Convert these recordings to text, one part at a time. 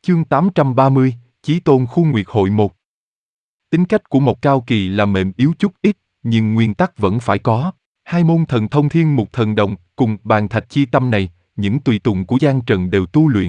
Chương 830, Chí Tôn Khu Nguyệt Hội 1. Tính cách của một cao kỳ là mềm yếu chút ít, nhưng nguyên tắc vẫn phải có. Hai môn thần thông thiên mục thần đồng cùng bàn thạch chi tâm này, những tùy tùng của Giang Trần đều tu luyện.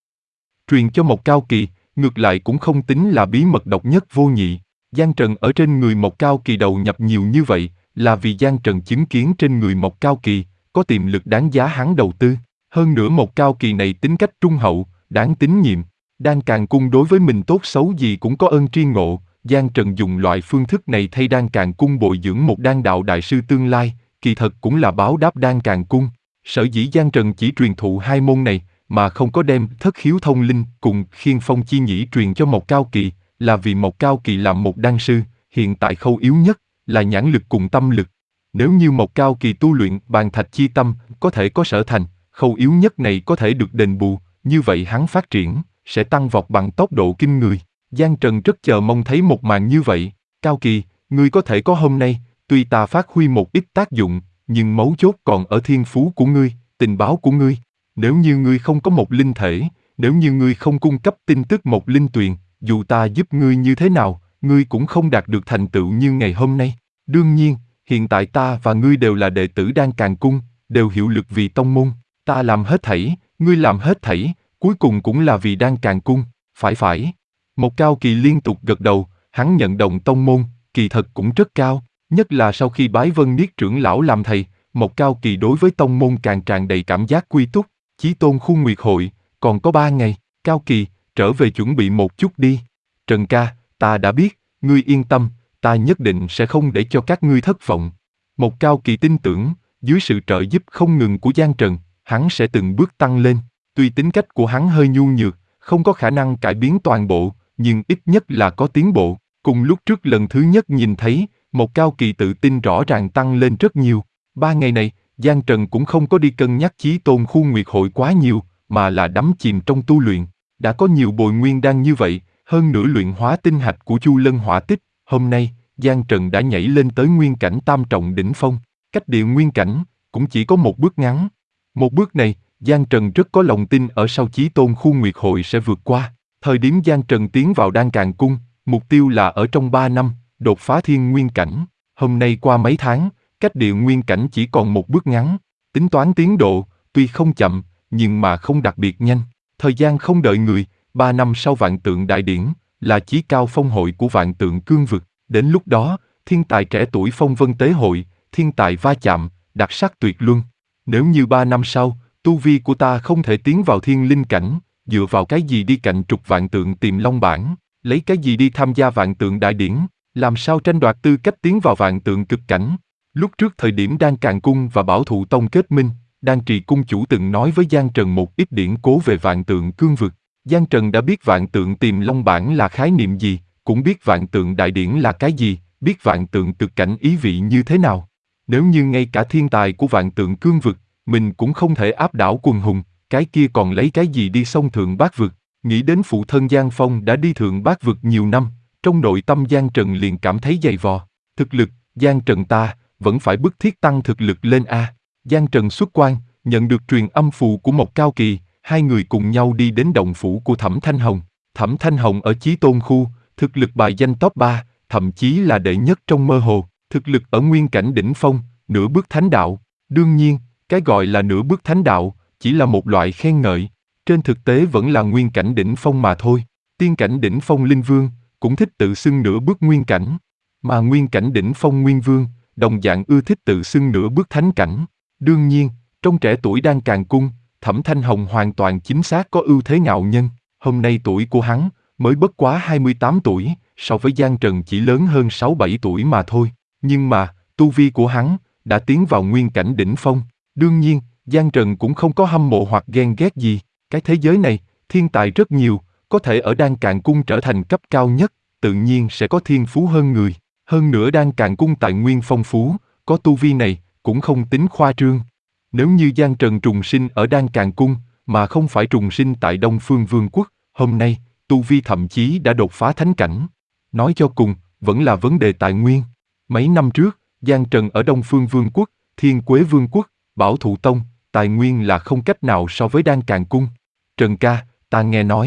Truyền cho một cao kỳ, ngược lại cũng không tính là bí mật độc nhất vô nhị. Giang Trần ở trên người một cao kỳ đầu nhập nhiều như vậy, là vì Giang Trần chứng kiến trên người một cao kỳ, có tiềm lực đáng giá hắn đầu tư. Hơn nữa một cao kỳ này tính cách trung hậu, đáng tín nhiệm. Đan Càn Cung đối với mình tốt xấu gì cũng có ơn tri ngộ, Giang Trần dùng loại phương thức này thay Đan Càn Cung bồi dưỡng một đan đạo đại sư tương lai, kỳ thật cũng là báo đáp Đan Càn Cung. Sở dĩ Giang Trần chỉ truyền thụ hai môn này, mà không có đem Thất Khiếu Thông Linh cùng Khiên Phong Chi Nhĩ truyền cho một cao kỳ, là vì một cao kỳ làm một đan sư, hiện tại khâu yếu nhất là nhãn lực cùng tâm lực. Nếu như một cao kỳ tu luyện bàn thạch chi tâm, có thể có sở thành, khâu yếu nhất này có thể được đền bù, như vậy hắn phát triển sẽ tăng vọt bằng tốc độ kinh người. Giang Trần rất chờ mong thấy một màn như vậy. Cao kỳ, ngươi có thể có hôm nay, tuy ta phát huy một ít tác dụng, nhưng mấu chốt còn ở thiên phú của ngươi, tình báo của ngươi. Nếu như ngươi không có một linh thể, nếu như ngươi không cung cấp tin tức một linh tuyền, dù ta giúp ngươi như thế nào, ngươi cũng không đạt được thành tựu như ngày hôm nay. Đương nhiên, hiện tại ta và ngươi đều là đệ tử Đan Càn Cung, đều hiệu lực vì tông môn. Ta làm hết thảy, ngươi làm hết thảy, cuối cùng cũng là vì Đan Càn Cung, phải. Một cao kỳ liên tục gật đầu, hắn nhận đồng tông môn, kỳ thật cũng rất cao, nhất là sau khi bái Vân Niết trưởng lão làm thầy, một cao kỳ đối với tông môn càng tràn đầy cảm giác quy túc. Chí Tôn Khu Nguyệt Hội, còn có 3 ngày, cao kỳ, trở về chuẩn bị một chút đi. Trần ca, ta đã biết, ngươi yên tâm, ta nhất định sẽ không để cho các ngươi thất vọng. Một cao kỳ tin tưởng, dưới sự trợ giúp không ngừng của Giang Trần, hắn sẽ từng bước tăng lên. Tuy tính cách của hắn hơi nhu nhược, không có khả năng cải biến toàn bộ, nhưng ít nhất là có tiến bộ. Cùng lúc trước lần thứ nhất nhìn thấy, một cao kỳ tự tin rõ ràng tăng lên rất nhiều. 3 ngày này, Giang Trần cũng không có đi cân nhắc Chí Tôn Khu Nguyệt Hội quá nhiều, mà là đắm chìm trong tu luyện. Đã có nhiều bồi nguyên đan như vậy, hơn nữa luyện hóa tinh hạch của Chu Lân Hỏa Tích, hôm nay, Giang Trần đã nhảy lên tới nguyên cảnh tam trọng đỉnh phong. Cách địa nguyên cảnh, cũng chỉ có một bước ngắn. Một bước này, Giang Trần rất có lòng tin ở sau Chí Tôn Khu Nguyệt Hội sẽ vượt qua. Thời điểm Giang Trần tiến vào Đan Càn Cung, mục tiêu là ở trong 3 năm, đột phá thiên nguyên cảnh. Hôm nay qua mấy tháng, cách địa nguyên cảnh chỉ còn một bước ngắn. Tính toán tiến độ, tuy không chậm, nhưng mà không đặc biệt nhanh. Thời gian không đợi người, 3 năm sau Vạn Tượng Đại Điển, là chí cao phong hội của Vạn Tượng Cương Vực. Đến lúc đó, thiên tài trẻ tuổi phong vân tế hội, thiên tài va chạm, đặc sắc tuyệt luân. Nếu như 3 năm sau, tu vi của ta không thể tiến vào thiên linh cảnh, dựa vào cái gì đi cạnh trục Vạn Tượng Tiềm Long bảng, lấy cái gì đi tham gia Vạn Tượng Đại Điển, làm sao tranh đoạt tư cách tiến vào Vạn Tượng Cực Cảnh. Lúc trước thời điểm Đan Càn Cung và Bảo Thụ Tông kết minh, Đan Trì Cung chủ từng nói với Giang Trần một ít điển cố về Vạn Tượng Cương Vực. Giang Trần đã biết Vạn Tượng Tiềm Long bảng là khái niệm gì, cũng biết Vạn Tượng Đại Điển là cái gì, biết Vạn Tượng Cực Cảnh ý vị như thế nào. Nếu như ngay cả thiên tài của Vạn Tượng Cương Vực, mình cũng không thể áp đảo quần hùng, cái kia còn lấy cái gì đi xông Thượng Bát Vực. Nghĩ đến phụ thân Giang Phong đã đi Thượng Bát Vực nhiều năm, trong nội tâm Giang Trần liền cảm thấy dày vò. Thực lực, Giang Trần ta, vẫn phải bức thiết tăng thực lực lên a. Giang Trần xuất quan, nhận được truyền âm phù của một cao kỳ, hai người cùng nhau đi đến động phủ của Thẩm Thanh Hồng. Thẩm Thanh Hồng ở Chí Tôn Khu, thực lực bài danh top 3, thậm chí là đệ nhất trong mơ hồ, thực lực ở nguyên cảnh đỉnh phong, nửa bước thánh đạo. Đương nhiên, cái gọi là nửa bước thánh đạo, chỉ là một loại khen ngợi, trên thực tế vẫn là nguyên cảnh đỉnh phong mà thôi. Tiên cảnh đỉnh phong Linh Vương, cũng thích tự xưng nửa bước nguyên cảnh, mà nguyên cảnh đỉnh phong Nguyên Vương, đồng dạng ưa thích tự xưng nửa bước thánh cảnh. Đương nhiên, trong trẻ tuổi Đan Càn Cung, Thẩm Thanh Hồng hoàn toàn chính xác có ưu thế ngạo nhân. Hôm nay tuổi của hắn mới bất quá 28 tuổi, so với Giang Trần chỉ lớn hơn 6-7 tuổi mà thôi. Nhưng mà, tu vi của hắn đã tiến vào nguyên cảnh đỉnh phong. Đương nhiên, Giang Trần cũng không có hâm mộ hoặc ghen ghét gì. Cái thế giới này, thiên tài rất nhiều, có thể ở Đan Càn Cung trở thành cấp cao nhất, tự nhiên sẽ có thiên phú hơn người. Hơn nữa Đan Càn Cung tài nguyên phong phú, có tu vi này, cũng không tính khoa trương. Nếu như Giang Trần trùng sinh ở Đan Càn Cung, mà không phải trùng sinh tại Đông Phương Vương quốc, hôm nay, tu vi thậm chí đã đột phá thánh cảnh. Nói cho cùng, vẫn là vấn đề tài nguyên. Mấy năm trước, Giang Trần ở Đông Phương Vương quốc, Thiên Quế Vương quốc, Bảo Thụ Tông, tài nguyên là không cách nào so với Đan Càn Cung. Trần ca, ta nghe nói,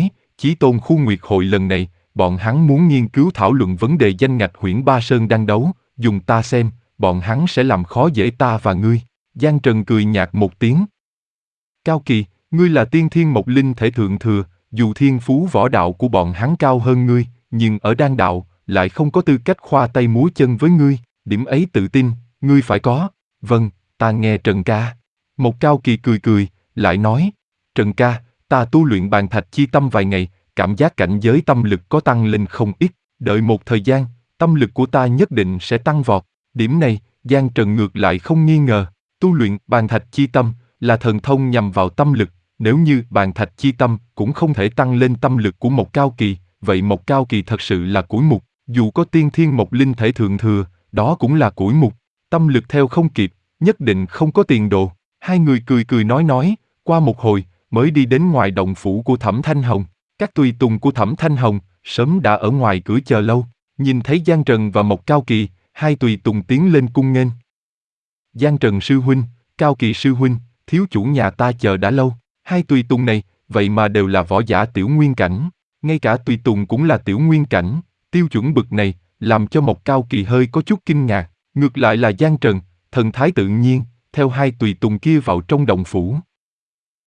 Chí Tôn khu nguyệt hội lần này, bọn hắn muốn nghiên cứu thảo luận vấn đề danh ngạch Huyễn Ba Sơn đang đấu, dùng ta xem, bọn hắn sẽ làm khó dễ ta và ngươi. Giang Trần cười nhạt một tiếng. Cao Kỳ, ngươi là tiên thiên mộc linh thể thượng thừa, dù thiên phú võ đạo của bọn hắn cao hơn ngươi, nhưng ở đan đạo, lại không có tư cách khoa tay múa chân với ngươi, điểm ấy tự tin, ngươi phải có. Vâng, ta nghe Trần ca. Một Cao Kỳ cười cười, lại nói, Trần ca, ta tu luyện bàn thạch chi tâm vài ngày, cảm giác cảnh giới tâm lực có tăng lên không ít, đợi một thời gian, tâm lực của ta nhất định sẽ tăng vọt. Điểm này, Giang Trần ngược lại không nghi ngờ, tu luyện bàn thạch chi tâm là thần thông nhằm vào tâm lực, nếu như bàn thạch chi tâm cũng không thể tăng lên tâm lực của một Cao Kỳ, vậy một Cao Kỳ thật sự là củi mục, dù có tiên thiên mộc linh thể thượng thừa, đó cũng là củi mục, tâm lực theo không kịp, nhất định không có tiền đồ. Hai người cười cười nói, qua một hồi, mới đi đến ngoài động phủ của Thẩm Thanh Hồng. Các tùy tùng của Thẩm Thanh Hồng sớm đã ở ngoài cửa chờ lâu, nhìn thấy Giang Trần và Mộc Cao Kỳ, hai tùy tùng tiến lên cung nghênh. Giang Trần sư huynh, Cao Kỳ sư huynh, thiếu chủ nhà ta chờ đã lâu. Hai tùy tùng này, vậy mà đều là võ giả tiểu nguyên cảnh, ngay cả tùy tùng cũng là tiểu nguyên cảnh, tiêu chuẩn bực này, làm cho Mộc Cao Kỳ hơi có chút kinh ngạc. Ngược lại là Giang Trần, thần thái tự nhiên, theo hai tùy tùng kia vào trong động phủ.